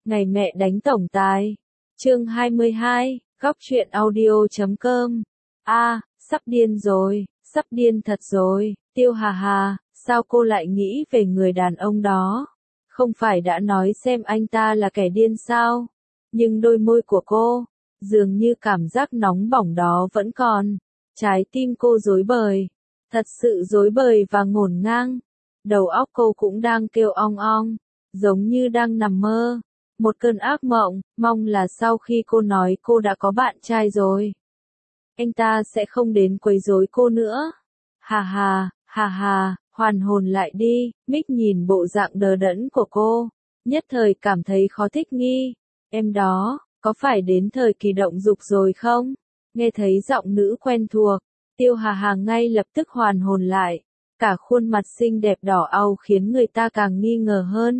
Ngày mẹ đánh tổng tài. Chương 22, góc truyện audio.com. Sắp điên rồi, sắp điên thật rồi, Tiêu Hà Hà, sao cô lại nghĩ về người đàn ông đó? Không phải đã nói xem anh ta là kẻ điên sao? Nhưng đôi môi của cô, dường như cảm giác nóng bỏng đó vẫn còn. Trái tim cô rối bời, thật sự rối bời và ngổn ngang. Đầu óc cô cũng đang kêu ong ong, giống như đang nằm mơ. Một cơn ác mộng, mong là sau khi cô nói cô đã có bạn trai rồi, anh ta sẽ không đến quấy rối cô nữa. Hà hà, hoàn hồn lại đi. Mick nhìn bộ dạng đờ đẫn của cô, nhất thời cảm thấy khó thích nghi. Em đó, có phải đến thời kỳ động dục rồi không? Nghe thấy giọng nữ quen thuộc, Tiêu Hà Hà ngay lập tức hoàn hồn lại. Cả khuôn mặt xinh đẹp đỏ au khiến người ta càng nghi ngờ hơn.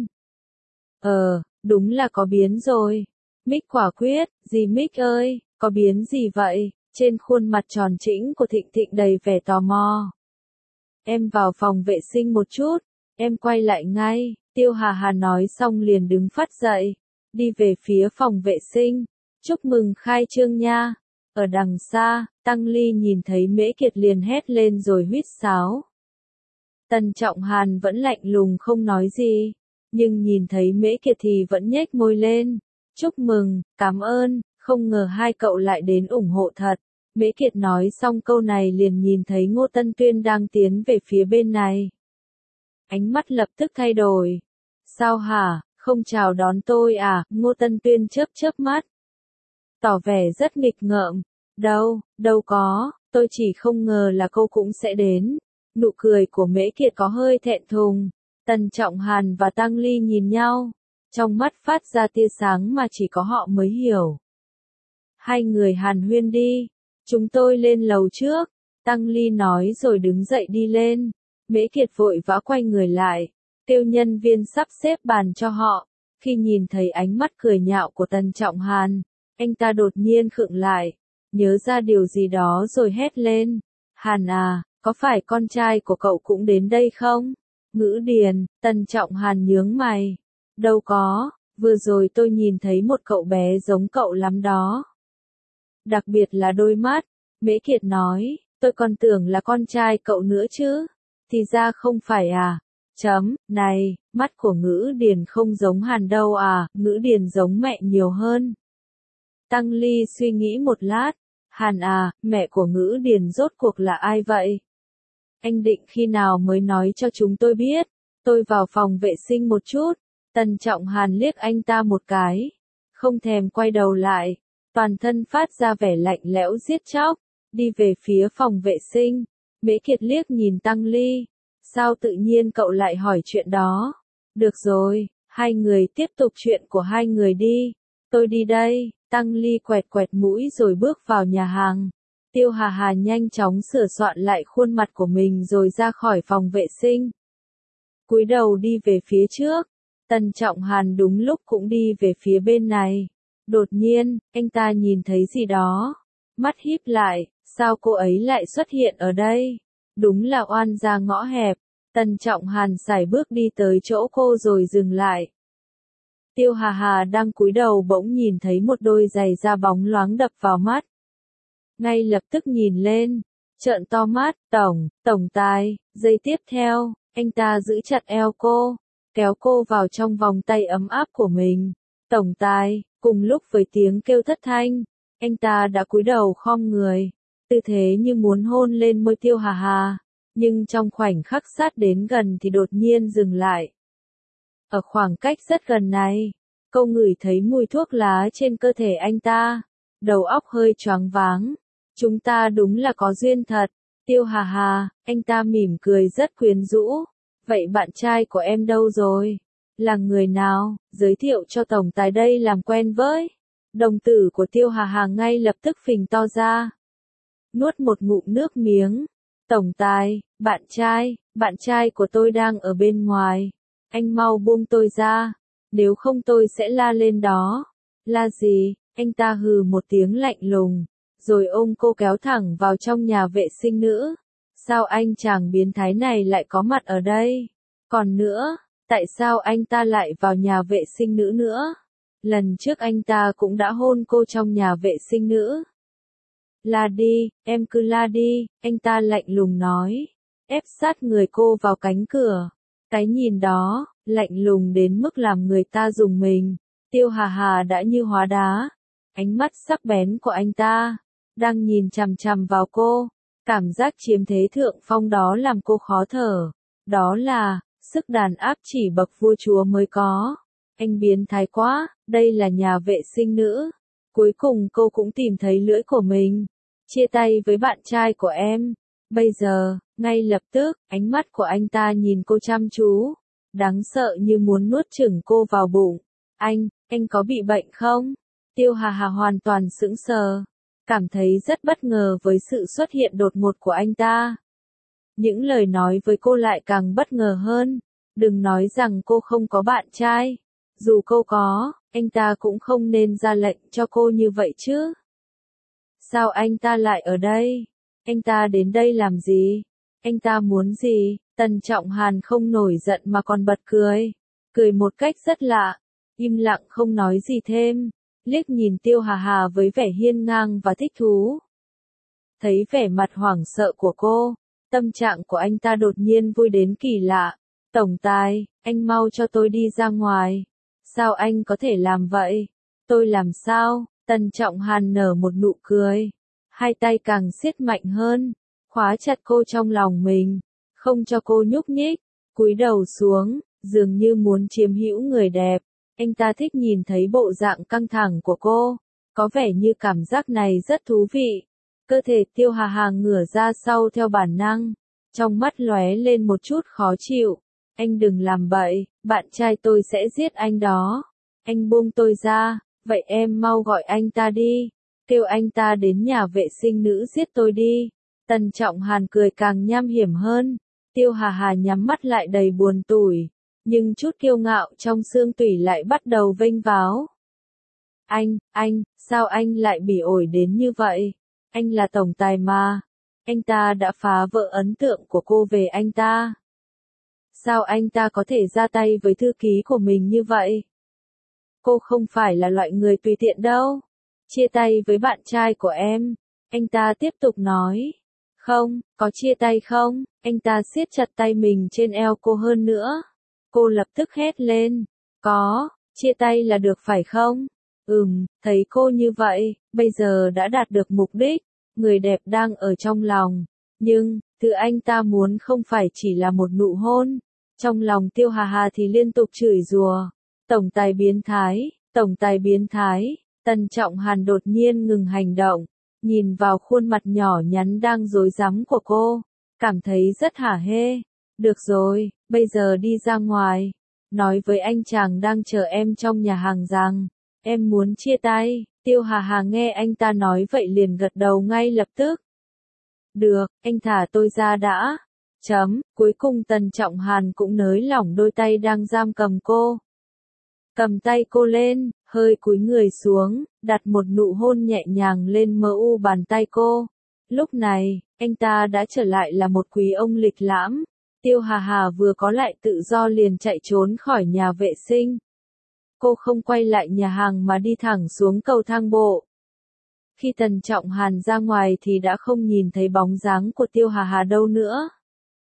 Đúng là có biến rồi. Mick quả quyết, gì Mick ơi, có biến gì vậy? Trên khuôn mặt tròn trĩnh của Thịnh Thịnh đầy vẻ tò mò. Em vào phòng vệ sinh một chút, em quay lại ngay. Tiêu Hà Hà nói xong liền đứng phắt dậy, đi về phía phòng vệ sinh. Chúc mừng khai trương nha. Ở đằng xa, Tăng Ly nhìn thấy Mễ Kiệt liền hét lên rồi huýt sáo. Tần Trọng Hàn vẫn lạnh lùng không nói gì, nhưng nhìn thấy Mễ Kiệt thì vẫn nhếch môi lên. Chúc mừng, cảm ơn, không ngờ hai cậu lại đến ủng hộ thật. Mễ Kiệt nói xong câu này liền nhìn thấy Ngô Tân Tuyên đang tiến về phía bên này. Ánh mắt lập tức thay đổi. Sao hả, không chào đón tôi à? Ngô Tân Tuyên chớp chớp mắt, tỏ vẻ rất nghịch ngợm. Đâu có, tôi chỉ không ngờ là cô cũng sẽ đến. Nụ cười của Mễ Kiệt có hơi thẹn thùng. Tần Trọng Hàn và Tăng Ly nhìn nhau, trong mắt phát ra tia sáng mà chỉ có họ mới hiểu. Hai người hàn huyên đi, chúng tôi lên lầu trước. Tăng Ly nói rồi đứng dậy đi lên. Mễ Kiệt vội vã quay người lại, kêu nhân viên sắp xếp bàn cho họ. Khi nhìn thấy ánh mắt cười nhạo của Tần Trọng Hàn, anh ta đột nhiên khựng lại, nhớ ra điều gì đó rồi hét lên. Hàn à, có phải con trai của cậu cũng đến đây không? Ngữ Điền. Tần Trọng Hàn nhướng mày. Đâu có, vừa rồi tôi nhìn thấy một cậu bé giống cậu lắm đó. Đặc biệt là đôi mắt. Mễ Kiệt nói, tôi còn tưởng là con trai cậu nữa chứ. Thì ra không phải à. Này, mắt của Ngữ Điền không giống Hàn đâu à, Ngữ Điền giống mẹ nhiều hơn. Tăng Ly suy nghĩ một lát. Hàn à, mẹ của Ngữ Điền rốt cuộc là ai vậy? Anh định khi nào mới nói cho chúng tôi biết? Tôi vào phòng vệ sinh một chút. Tần Trọng Hàn liếc anh ta một cái, không thèm quay đầu lại, toàn thân phát ra vẻ lạnh lẽo giết chóc, đi về phía phòng vệ sinh. Mễ Kiệt liếc nhìn Tăng Ly. Sao tự nhiên cậu lại hỏi chuyện đó? Được rồi, hai người tiếp tục chuyện của hai người đi. Tôi đi đây. Tăng Ly quẹt quẹt mũi rồi bước vào nhà hàng. Tiêu Hà Hà nhanh chóng sửa soạn lại khuôn mặt của mình rồi ra khỏi phòng vệ sinh, cúi đầu đi về phía trước. Tần Trọng Hàn đúng lúc cũng đi về phía bên này. Đột nhiên, anh ta nhìn thấy gì đó, mắt híp lại, sao cô ấy lại xuất hiện ở đây? Đúng là oan gia ngõ hẹp. Tần Trọng Hàn sải bước đi tới chỗ cô rồi dừng lại. Tiêu Hà Hà đang cúi đầu bỗng nhìn thấy một đôi giày da bóng loáng đập vào mắt. Ngay lập tức nhìn lên, trợn to mắt. Tổng tài. Giây tiếp theo, anh ta giữ chặt eo cô, kéo cô vào trong vòng tay ấm áp của mình. Tổng tài. Cùng lúc với tiếng kêu thất thanh, anh ta đã cúi đầu khom người, tư thế như muốn hôn lên môi Tiêu Hà Hà, nhưng trong khoảnh khắc sát đến gần thì đột nhiên dừng lại. Ở khoảng cách rất gần này, cô ngửi thấy mùi thuốc lá trên cơ thể anh ta, đầu óc hơi choáng váng. Chúng ta đúng là có duyên thật. Tiêu Hà Hà. Anh ta mỉm cười rất quyến rũ. Vậy bạn trai của em đâu rồi? Là người nào? Giới thiệu cho tổng tài đây làm quen với. Đồng tử của Tiêu Hà Hà ngay lập tức phình to ra, nuốt một ngụm nước miếng. Tổng tài, bạn trai của tôi đang ở bên ngoài. Anh mau buông tôi ra, nếu không tôi sẽ la lên đó. La gì? Anh ta hừ một tiếng lạnh lùng, rồi ôm cô kéo thẳng vào trong nhà vệ sinh nữ. Sao anh chàng biến thái này lại có mặt ở đây? Còn nữa, tại sao anh ta lại vào nhà vệ sinh nữ nữa? Lần trước anh ta cũng đã hôn cô trong nhà vệ sinh nữ. La đi, em cứ la đi, anh ta lạnh lùng nói, ép sát người cô vào cánh cửa. Cái nhìn đó, lạnh lùng đến mức làm người ta rùng mình. Tiêu Hà Hà đã như hóa đá. Ánh mắt sắc bén của anh ta đang nhìn chằm chằm vào cô. Cảm giác chiếm thế thượng phong đó làm cô khó thở. Đó là sức đàn áp chỉ bậc vua chúa mới có. Anh biến thái quá, đây là nhà vệ sinh nữ. Cuối cùng cô cũng tìm thấy lưỡi của mình. Chia tay với bạn trai của em. Bây giờ, ngay lập tức, ánh mắt của anh ta nhìn cô chăm chú. Đáng sợ như muốn nuốt chửng cô vào bụng. Anh có bị bệnh không? Tiêu Hà Hà hoàn toàn sững sờ. Cảm thấy rất bất ngờ với sự xuất hiện đột ngột của anh ta. Những lời nói với cô lại càng bất ngờ hơn. Đừng nói rằng cô không có bạn trai. Dù cô có, anh ta cũng không nên ra lệnh cho cô như vậy chứ. Sao anh ta lại ở đây? Anh ta đến đây làm gì? Anh ta muốn gì? Tần Trọng Hàn không nổi giận mà còn bật cười. Cười một cách rất lạ. Im lặng không nói gì thêm. Liếc nhìn Tiêu Hà Hà với vẻ hiên ngang và thích thú. Thấy vẻ mặt hoảng sợ của cô, tâm trạng của anh ta đột nhiên vui đến kỳ lạ. Tổng tài, anh mau cho tôi đi ra ngoài. Sao anh có thể làm vậy? Tôi làm sao? Tần Trọng Hàn nở một nụ cười. Hai tay càng siết mạnh hơn, khóa chặt cô trong lòng mình, không cho cô nhúc nhích, cúi đầu xuống, dường như muốn chiếm hữu người đẹp. Anh ta thích nhìn thấy bộ dạng căng thẳng của cô, có vẻ như cảm giác này rất thú vị. Cơ thể Tiêu Hà Hà ngửa ra sau theo bản năng, trong mắt lóe lên một chút khó chịu. Anh đừng làm bậy, bạn trai tôi sẽ giết anh đó. Anh buông tôi ra, vậy em mau gọi anh ta đi. Kêu anh ta đến nhà vệ sinh nữ giết tôi đi. Tần Trọng Hàn cười càng nham hiểm hơn. Tiêu Hà Hà nhắm mắt lại đầy buồn tủi. Nhưng chút kiêu ngạo trong xương tủy lại bắt đầu vênh váo. Sao anh lại bị ổi đến như vậy? Anh là tổng tài mà. Anh ta đã phá vỡ ấn tượng của cô về anh ta. Sao anh ta có thể ra tay với thư ký của mình như vậy? Cô không phải là loại người tùy tiện đâu. Chia tay với bạn trai của em. Anh ta tiếp tục nói. Không, có chia tay không? Anh ta siết chặt tay mình trên eo cô hơn nữa. Cô lập tức hét lên. Có, chia tay là được phải không? Thấy cô như vậy, bây giờ đã đạt được mục đích. Người đẹp đang ở trong lòng. Nhưng, thứ anh ta muốn không phải chỉ là một nụ hôn. Trong lòng Tiêu Hà Hà thì liên tục chửi rủa. Tổng tài biến thái, tổng tài biến thái. Tần Trọng Hàn đột nhiên ngừng hành động, nhìn vào khuôn mặt nhỏ nhắn đang rối rắm của cô, cảm thấy rất hả hê. Được rồi, bây giờ đi ra ngoài, nói với anh chàng đang chờ em trong nhà hàng rằng, em muốn chia tay. Tiêu Hà Hà nghe anh ta nói vậy liền gật đầu ngay lập tức. Được, anh thả tôi ra đã. Cuối cùng Tần Trọng Hàn cũng nới lỏng đôi tay đang giam cầm cô. Cầm tay cô lên, hơi cúi người xuống, đặt một nụ hôn nhẹ nhàng lên mờ u bàn tay cô. Lúc này, anh ta đã trở lại là một quý ông lịch lãm. Tiêu Hà Hà vừa có lại tự do liền chạy trốn khỏi nhà vệ sinh. Cô không quay lại nhà hàng mà đi thẳng xuống cầu thang bộ. Khi Tần Trọng Hàn ra ngoài thì đã không nhìn thấy bóng dáng của Tiêu Hà Hà đâu nữa.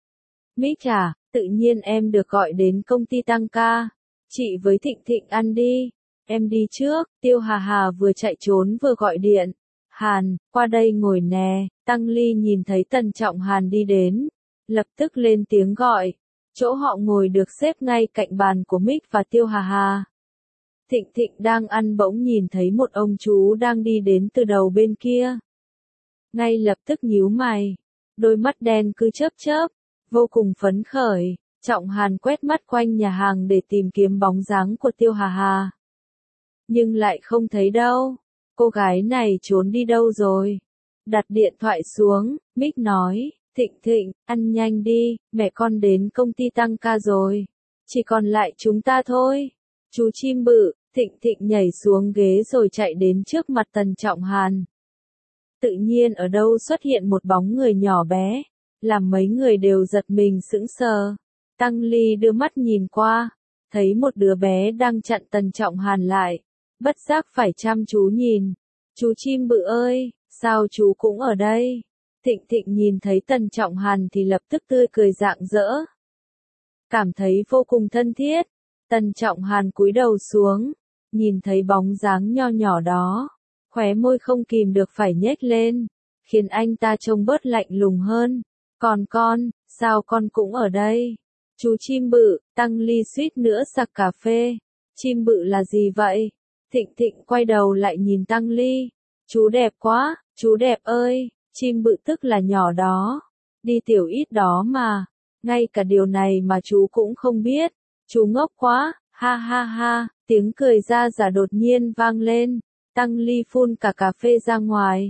Mít à, tự nhiên em được gọi đến công ty tăng ca. Chị với Thịnh Thịnh ăn đi. Em đi trước. Tiêu Hà Hà vừa chạy trốn vừa gọi điện. Hàn, qua đây ngồi nè. Tăng Ly nhìn thấy Tần Trọng Hàn đi đến, lập tức lên tiếng gọi. Chỗ họ ngồi được xếp ngay cạnh bàn của Mít và Tiêu Hà Hà. Thịnh Thịnh đang ăn bỗng nhìn thấy một ông chú đang đi đến từ đầu bên kia. Ngay lập tức nhíu mày. Đôi mắt đen cứ chớp chớp. Vô cùng phấn khởi. Trọng Hàn quét mắt quanh nhà hàng để tìm kiếm bóng dáng của Tiêu Hà Hà. Nhưng lại không thấy đâu. Cô gái này trốn đi đâu rồi? Đặt điện thoại xuống, Mít nói, Thịnh Thịnh, ăn nhanh đi, mẹ con đến công ty tăng ca rồi. Chỉ còn lại chúng ta thôi. Chú chim bự, Thịnh Thịnh nhảy xuống ghế rồi chạy đến trước mặt Tần Trọng Hàn. Tự nhiên ở đâu xuất hiện một bóng người nhỏ bé, làm mấy người đều giật mình sững sờ. Tăng Ly đưa mắt nhìn qua, thấy một đứa bé đang chặn Tần Trọng Hàn lại. bất giác phải chăm chú nhìn. Chú chim bự ơi, sao chú cũng ở đây? Thịnh Thịnh nhìn thấy Tần Trọng Hàn thì lập tức tươi cười rạng rỡ. Cảm thấy vô cùng thân thiết. Tần Trọng Hàn cúi đầu xuống, nhìn thấy bóng dáng nho nhỏ đó, khóe môi không kìm được phải nhếch lên, khiến anh ta trông bớt lạnh lùng hơn. Còn con, sao con cũng ở đây? Chú chim bự, Tăng Ly suýt nữa sặc cà phê. Chim bự là gì vậy? Thịnh Thịnh quay đầu lại nhìn Tăng Ly. Chú đẹp quá, chú đẹp ơi, chim bự tức là nhỏ đó. Đi tiểu ít đó mà. Ngay cả điều này mà chú cũng không biết. Chú ngốc quá, ha ha ha, tiếng cười ra giả đột nhiên vang lên. Tăng Ly phun cả cà phê ra ngoài.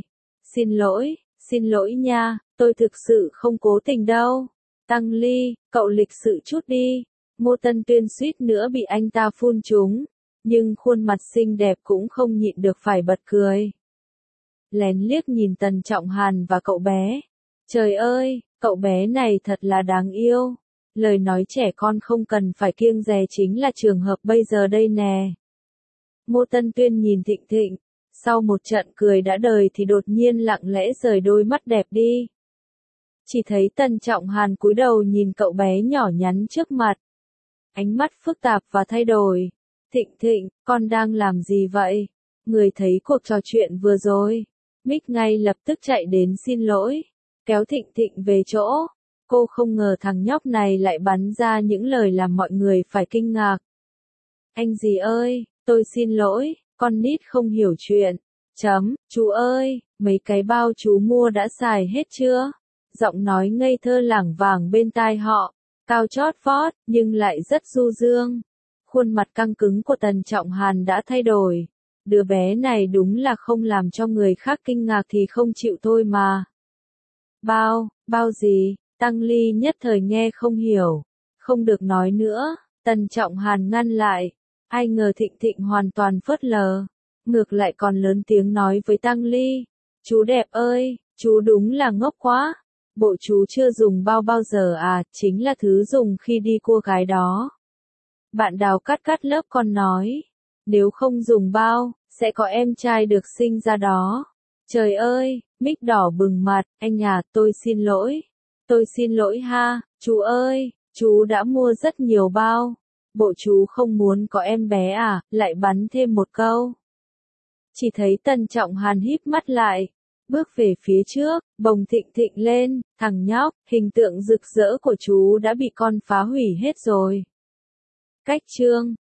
Xin lỗi nha, tôi thực sự không cố tình đâu. Tăng Ly, cậu lịch sự chút đi. Ngô Tân Tuyên suýt nữa bị anh ta phun trúng, nhưng khuôn mặt xinh đẹp cũng không nhịn được phải bật cười. Lén liếc nhìn Tần Trọng Hàn và cậu bé. Trời ơi, cậu bé này thật là đáng yêu. Lời nói trẻ con không cần phải kiêng dè chính là trường hợp bây giờ đây nè. Ngô Tân Tuyên nhìn Thịnh Thịnh, sau một trận cười đã đời thì đột nhiên lặng lẽ rời đôi mắt đẹp đi. Chỉ thấy Tần Trọng Hàn cúi đầu nhìn cậu bé nhỏ nhắn trước mặt. Ánh mắt phức tạp và thay đổi. Thịnh Thịnh, con đang làm gì vậy? Người thấy cuộc trò chuyện vừa rồi. Mick ngay lập tức chạy đến xin lỗi, kéo Thịnh Thịnh về chỗ. Cô không ngờ thằng nhóc này lại bắn ra những lời làm mọi người phải kinh ngạc. Anh gì ơi, tôi xin lỗi, con nít không hiểu chuyện. Chú ơi, mấy cái bao chú mua đã xài hết chưa? Giọng nói ngây thơ lảng vảng bên tai họ, cao chót vót, nhưng lại rất du dương. Khuôn mặt căng cứng của Tần Trọng Hàn đã thay đổi. Đứa bé này đúng là không làm cho người khác kinh ngạc thì không chịu thôi mà. Bao gì? Tăng Ly nhất thời nghe không hiểu. Không được nói nữa, Tần Trọng Hàn ngăn lại. Ai ngờ Thịnh Thịnh hoàn toàn phớt lờ. Ngược lại còn lớn tiếng nói với Tăng Ly. Chú đẹp ơi, chú đúng là ngốc quá. Bộ chú chưa dùng bao giờ à, chính là thứ dùng khi đi cua gái đó. Bạn Đào cắt lớp con nói. Nếu không dùng bao, sẽ có em trai được sinh ra đó. Trời ơi, Mick đỏ bừng mặt, anh à, tôi xin lỗi ha, chú ơi, chú đã mua rất nhiều bao. Bộ chú không muốn có em bé à, lại bắn thêm một câu. Chỉ thấy Tần Trọng Hàn híp mắt lại, bước về phía trước, bồng Thịnh Thịnh lên, thằng nhóc, hình tượng rực rỡ của chú đã bị con phá hủy hết rồi. Cách chương